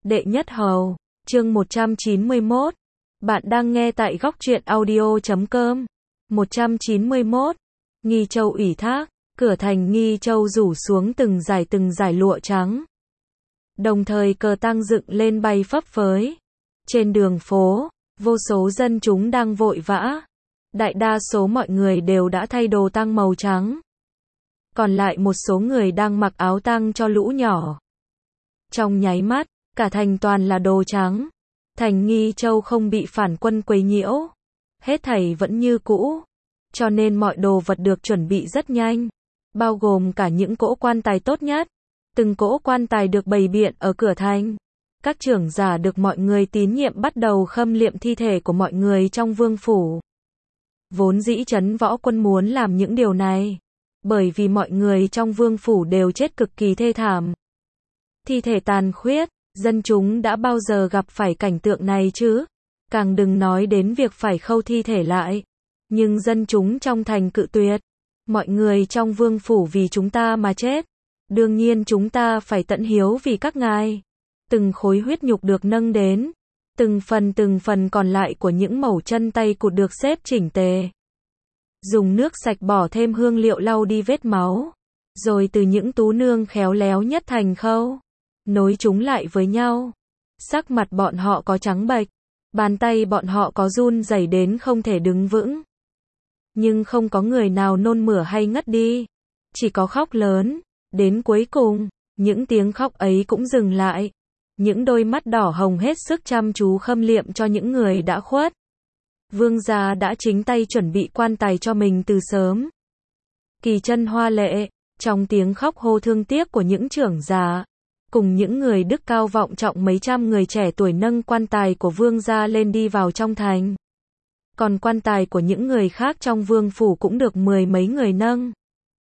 Đệ nhất hầu, chương 191. Bạn đang nghe tại góc truyện audio.com. 191. Nghi Châu ủy thác, cửa thành Nghi Châu rủ xuống từng dải lụa trắng. Đồng thời cờ tang dựng lên bay phấp phới. Trên đường phố, vô số dân chúng đang vội vã. Đại đa số mọi người đều đã thay đồ tang màu trắng. Còn lại một số người đang mặc áo tang cho lũ nhỏ. Trong nháy mắt, cả thành toàn là đồ trắng. Thành Nghi Châu không bị phản quân quấy nhiễu. Hết thảy vẫn như cũ. Cho nên mọi đồ vật được chuẩn bị rất nhanh. Bao gồm cả những cỗ quan tài tốt nhất. Từng cỗ quan tài được bày biện ở cửa thành. Các trưởng giả được mọi người tín nhiệm bắt đầu khâm liệm thi thể của mọi người trong vương phủ. Vốn dĩ Trấn Võ Quân muốn làm những điều này. Bởi vì mọi người trong vương phủ đều chết cực kỳ thê thảm. Thi thể tàn khuyết, dân chúng đã bao giờ gặp phải cảnh tượng này chứ? Càng đừng nói đến việc phải khâu thi thể lại. Nhưng dân chúng trong thành cự tuyệt. Mọi người trong vương phủ vì chúng ta mà chết. Đương nhiên chúng ta phải tận hiếu vì các ngài. Từng khối huyết nhục được nâng đến. Từng phần còn lại của những mẩu chân tay cụt được xếp chỉnh tề. Dùng nước sạch bỏ thêm hương liệu lau đi vết máu. Rồi từ những tú nương khéo léo nhất thành khâu. Nối chúng lại với nhau. Sắc mặt bọn họ có trắng bệch. Bàn tay bọn họ có run rẩy đến không thể đứng vững. Nhưng không có người nào nôn mửa hay ngất đi. Chỉ có khóc lớn. Đến cuối cùng, những tiếng khóc ấy cũng dừng lại. Những đôi mắt đỏ hồng hết sức chăm chú khâm liệm cho những người đã khuất. Vương gia đã chính tay chuẩn bị quan tài cho mình từ sớm. Kỳ chân hoa lệ, trong tiếng khóc hô thương tiếc của những trưởng giả, cùng những người đức cao vọng trọng mấy trăm người trẻ tuổi nâng quan tài của vương gia lên đi vào trong thành. Còn quan tài của những người khác trong vương phủ cũng được mười mấy người nâng.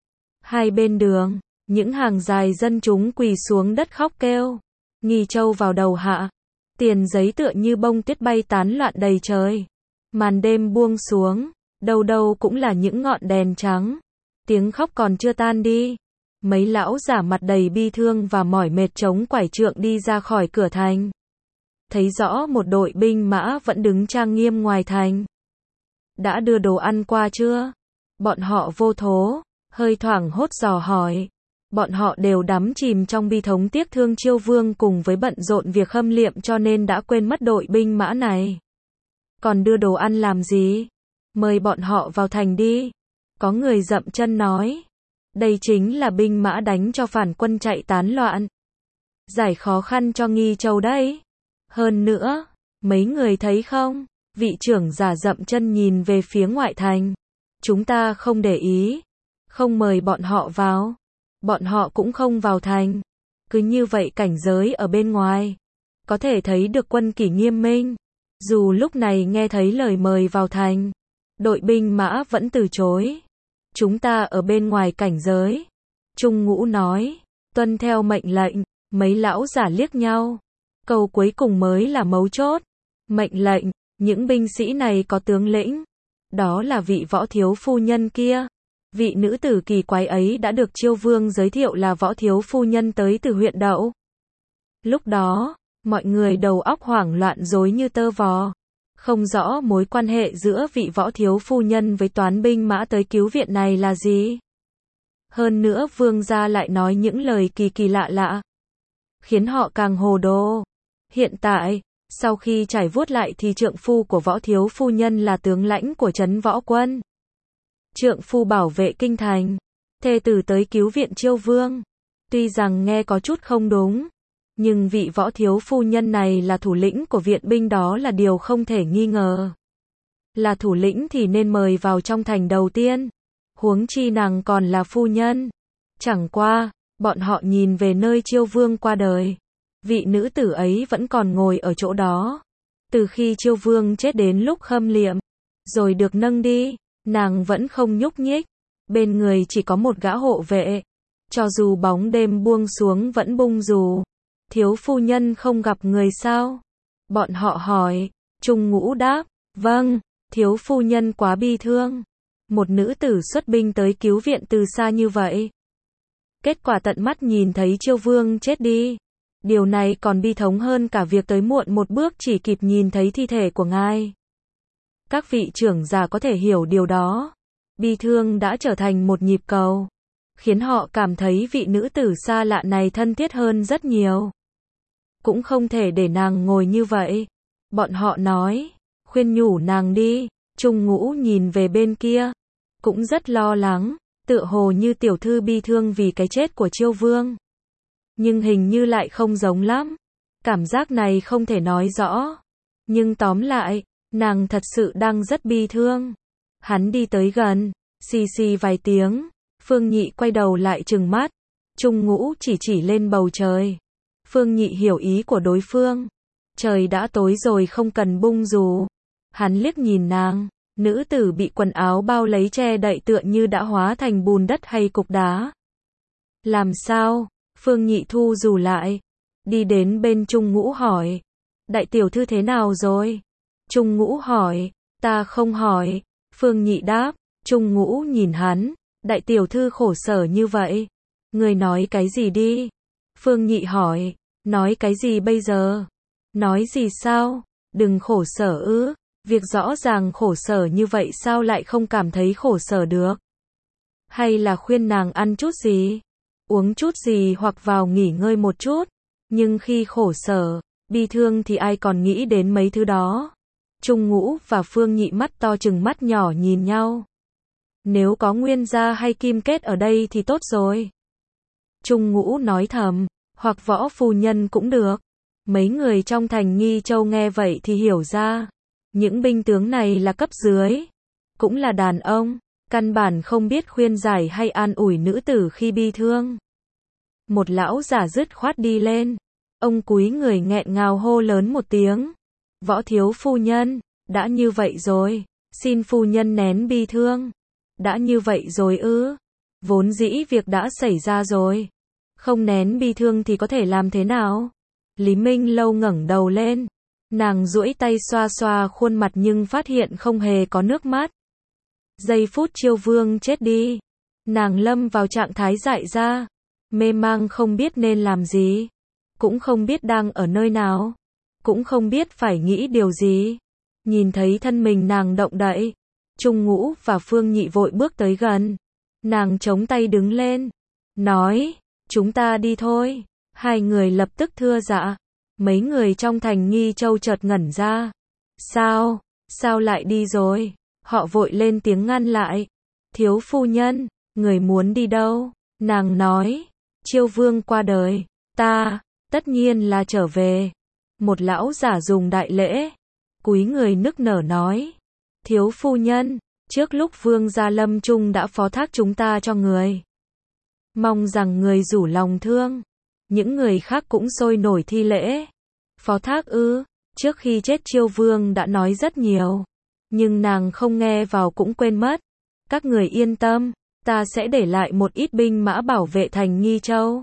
Hai bên đường, những hàng dài dân chúng quỳ xuống đất khóc kêu. Nghi Châu vào đầu hạ. Tiền giấy tựa như bông tuyết bay tán loạn đầy trời. Màn đêm buông xuống, đâu đâu cũng là những ngọn đèn trắng. Tiếng khóc còn chưa tan đi. Mấy lão giả mặt đầy bi thương và mỏi mệt chống quải trượng đi ra khỏi cửa thành. Thấy rõ một đội binh mã vẫn đứng trang nghiêm ngoài thành. Đã đưa đồ ăn qua chưa? Bọn họ vô thố, hơi thoảng hốt dò hỏi. Bọn họ đều đắm chìm trong bi thống tiếc thương Chiêu Vương cùng với bận rộn việc khâm liệm cho nên đã quên mất đội binh mã này. Còn đưa đồ ăn làm gì? Mời bọn họ vào thành đi. Có người dậm chân nói. Đây chính là binh mã đánh cho phản quân chạy tán loạn. Giải khó khăn cho Nghi Châu đấy. Hơn nữa, mấy người thấy không? Vị trưởng giả dậm chân nhìn về phía ngoại thành. Chúng ta không để ý. Không mời bọn họ vào. Bọn họ cũng không vào thành. Cứ như vậy cảnh giới ở bên ngoài. Có thể thấy được quân kỷ nghiêm minh. Dù lúc này nghe thấy lời mời vào thành. Đội binh mã vẫn từ chối. Chúng ta ở bên ngoài cảnh giới. Trung Ngũ nói. Tuân theo mệnh lệnh. Mấy lão giả liếc nhau. Câu cuối cùng mới là mấu chốt. Mệnh lệnh. Những binh sĩ này có tướng lĩnh. Đó là vị võ thiếu phu nhân kia. Vị nữ tử kỳ quái ấy đã được Chiêu Vương giới thiệu là võ thiếu phu nhân tới từ huyện Đậu. Lúc đó, mọi người đầu óc hoảng loạn rối như tơ vò. Không rõ mối quan hệ giữa vị võ thiếu phu nhân với toán binh mã tới cứu viện này là gì. Hơn nữa vương gia lại nói những lời kỳ kỳ lạ lạ. Khiến họ càng hồ đồ. Hiện tại, sau khi trải vuốt lại thì trượng phu của võ thiếu phu nhân là tướng lãnh của Trấn Võ Quân. Trượng phu bảo vệ kinh thành. Thê tử tới cứu viện Chiêu Vương. Tuy rằng nghe có chút không đúng. Nhưng vị võ thiếu phu nhân này là thủ lĩnh của viện binh đó là điều không thể nghi ngờ. Là thủ lĩnh thì nên mời vào trong thành đầu tiên. Huống chi nàng còn là phu nhân. Chẳng qua, bọn họ nhìn về nơi Chiêu Vương qua đời. Vị nữ tử ấy vẫn còn ngồi ở chỗ đó. Từ khi Chiêu Vương chết đến lúc khâm liệm. Rồi được nâng đi. Nàng vẫn không nhúc nhích. Bên người chỉ có một gã hộ vệ. Cho dù bóng đêm buông xuống vẫn bung dù. Thiếu phu nhân không gặp người sao? Bọn họ hỏi. Trung Ngũ đáp. Vâng, thiếu phu nhân quá bi thương. Một nữ tử xuất binh tới cứu viện từ xa như vậy. Kết quả tận mắt nhìn thấy Chiêu Vương chết đi. Điều này còn bi thống hơn cả việc tới muộn một bước chỉ kịp nhìn thấy thi thể của ngài. Các vị trưởng giả có thể hiểu điều đó. Bi thương đã trở thành một nhịp cầu, khiến họ cảm thấy vị nữ tử xa lạ này thân thiết hơn rất nhiều. Cũng không thể để nàng ngồi như vậy. Bọn họ nói, khuyên nhủ nàng đi. Trung Ngũ nhìn về bên kia, cũng rất lo lắng, tựa hồ như tiểu thư bi thương vì cái chết của Chiêu Vương. Nhưng hình như lại không giống lắm. Cảm giác này không thể nói rõ. Nhưng tóm lại, nàng thật sự đang rất bi thương. Hắn đi tới gần, xì xì vài tiếng. Phương Nhị quay đầu lại trừng mắt. Trung Ngũ chỉ lên bầu trời. Phương Nhị hiểu ý của đối phương. Trời đã tối rồi, không cần bung dù. Hắn liếc nhìn nàng. Nữ tử bị quần áo bao lấy che đậy tựa như đã hóa thành bùn đất hay cục đá. Làm sao? Phương Nhị thu dù lại. Đi đến bên Trung Ngũ hỏi. Đại tiểu thư thế nào rồi? Trung Ngũ hỏi. Ta không hỏi. Phương Nhị đáp. Trung Ngũ nhìn hắn. Đại tiểu thư khổ sở như vậy. Người nói cái gì đi? Phương Nhị hỏi. Nói cái gì bây giờ? Nói gì sao? Đừng khổ sở ư? Việc rõ ràng khổ sở như vậy sao lại không cảm thấy khổ sở được? Hay là khuyên nàng ăn chút gì? Uống chút gì hoặc vào nghỉ ngơi một chút? Nhưng khi khổ sở, bi thương thì ai còn nghĩ đến mấy thứ đó? Trung Ngũ và Phương Nhị mắt to chừng mắt nhỏ nhìn nhau. Nếu có Nguyên gia hay Kim Kết ở đây thì tốt rồi. Trung Ngũ nói thầm, hoặc Võ phu nhân cũng được. Mấy người trong thành Nghi Châu nghe vậy thì hiểu ra. Những binh tướng này là cấp dưới. Cũng là đàn ông. Căn bản không biết khuyên giải hay an ủi nữ tử khi bi thương. Một lão giả dứt khoát đi lên. Ông cúi người nghẹn ngào hô lớn một tiếng. Võ thiếu phu nhân, đã như vậy rồi. Xin phu nhân nén bi thương. Đã như vậy rồi ư? Vốn dĩ việc đã xảy ra rồi. Không nén bi thương thì có thể làm thế nào? Lý Minh Lâu ngẩng đầu lên. Nàng duỗi tay xoa xoa khuôn mặt nhưng phát hiện không hề có nước mắt. Giây phút Chiêu Vương chết đi, nàng lâm vào trạng thái dại ra, mê mang không biết nên làm gì, cũng không biết đang ở nơi nào, cũng không biết phải nghĩ điều gì. Nhìn thấy thân mình nàng động đậy, Trung Ngũ và Phương Nhị vội bước tới gần. Nàng chống tay đứng lên, nói, chúng ta đi thôi. Hai người lập tức thưa dạ. Mấy người trong thành Nghi Châu chợt ngẩn ra. Sao? Sao lại đi rồi? Họ vội lên tiếng ngăn lại. Thiếu phu nhân, người muốn đi đâu? Nàng nói, Chiêu Vương qua đời, ta, tất nhiên là trở về. Một lão giả dùng đại lễ, cúi người nức nở nói, thiếu phu nhân, trước lúc Vương gia lâm chung đã phó thác chúng ta cho người. Mong rằng người rủ lòng thương. Những người khác cũng sôi nổi thi lễ. Phó thác ư? Trước khi chết Chiêu Vương đã nói rất nhiều. Nhưng nàng không nghe vào cũng quên mất. Các người yên tâm, ta sẽ để lại một ít binh mã bảo vệ thành Nghi Châu.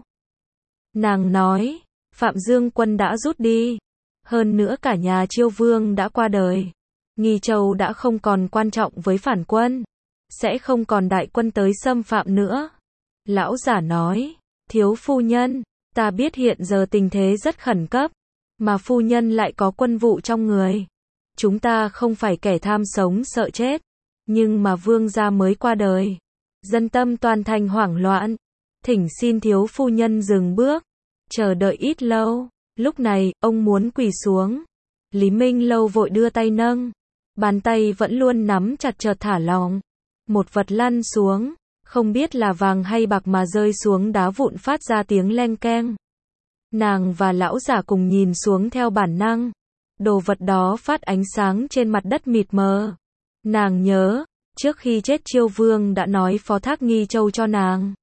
Nàng nói, Phạm Dương quân đã rút đi. Hơn nữa cả nhà Chiêu Vương đã qua đời. Nghi Châu đã không còn quan trọng với phản quân. Sẽ không còn đại quân tới xâm phạm nữa. Lão giả nói, thiếu phu nhân, ta biết hiện giờ tình thế rất khẩn cấp. Mà phu nhân lại có quân vụ trong người. Chúng ta không phải kẻ tham sống sợ chết. Nhưng mà vương gia mới qua đời. Dân tâm toàn thành hoảng loạn. Thỉnh xin thiếu phu nhân dừng bước. Chờ đợi ít lâu. Lúc này, ông muốn quỳ xuống. Lý Minh Lâu vội đưa tay nâng. Bàn tay vẫn luôn nắm chặt chợt thả lỏng. Một vật lăn xuống. Không biết là vàng hay bạc mà rơi xuống đá vụn phát ra tiếng leng keng. Nàng và lão giả cùng nhìn xuống theo bản năng. Đồ vật đó phát ánh sáng trên mặt đất mịt mờ. Nàng nhớ, trước khi chết Chiêu Vương đã nói phó thác Nghi Châu cho nàng.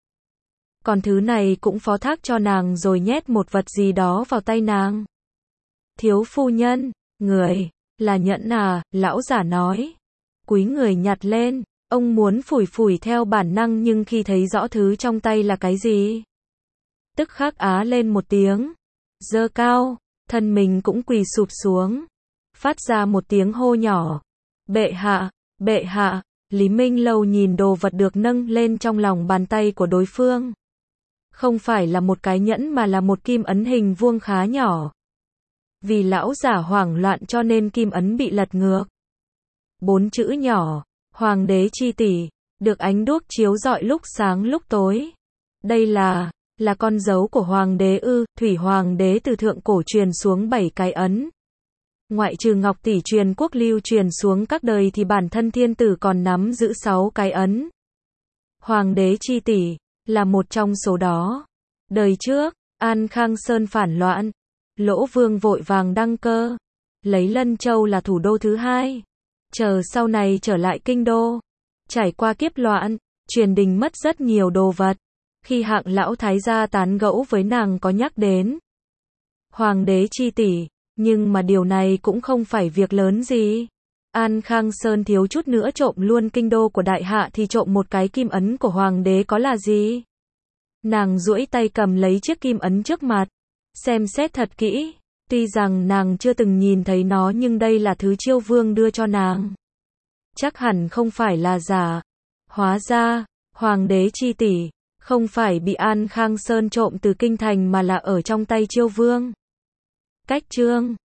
Còn thứ này cũng phó thác cho nàng rồi nhét một vật gì đó vào tay nàng. Thiếu phu nhân, người, là nhẫn à, lão giả nói. Cúi người nhặt lên, ông muốn phủi phủi theo bản năng nhưng khi thấy rõ thứ trong tay là cái gì. Tức khắc á lên một tiếng. Giơ cao, thân mình cũng quỳ sụp xuống. Phát ra một tiếng hô nhỏ. Bệ hạ, bệ hạ. Lý Minh Lâu nhìn đồ vật được nâng lên trong lòng bàn tay của đối phương. không phải là một cái nhẫn mà là một kim ấn hình vuông khá nhỏ. Vì lão giả hoảng loạn cho nên kim ấn bị lật ngược. 4 chữ nhỏ, Hoàng đế chi tỷ, được ánh đuốc chiếu rọi lúc sáng lúc tối. Đây là con dấu của Hoàng đế ư? Thủy Hoàng đế từ thượng cổ truyền xuống 7 cái ấn. Ngoại trừ Ngọc tỷ truyền quốc lưu truyền xuống các đời thì bản thân thiên tử còn nắm giữ 6 cái ấn. Hoàng đế chi tỷ là một trong số đó. Đời trước, An Khang Sơn phản loạn, Lỗ Vương vội vàng đăng cơ, lấy Lân Châu là thủ đô thứ hai. Chờ sau này trở lại kinh đô, trải qua kiếp loạn, triều đình mất rất nhiều đồ vật. Khi Hạng lão thái gia tán gẫu với nàng có nhắc đến Hoàng đế chi tỷ, nhưng mà điều này cũng không phải việc lớn gì. An Khang Sơn thiếu chút nữa trộm luôn kinh đô của đại hạ thì trộm một cái kim ấn của hoàng đế có là gì? Nàng duỗi tay cầm lấy chiếc kim ấn trước mặt, xem xét thật kỹ. Tuy rằng nàng chưa từng nhìn thấy nó nhưng đây là thứ Chiêu Vương đưa cho nàng. Chắc hẳn không phải là giả. Hóa ra, Hoàng đế chi tỷ không phải bị An Khang Sơn trộm từ kinh thành mà là ở trong tay Chiêu Vương. Cách chương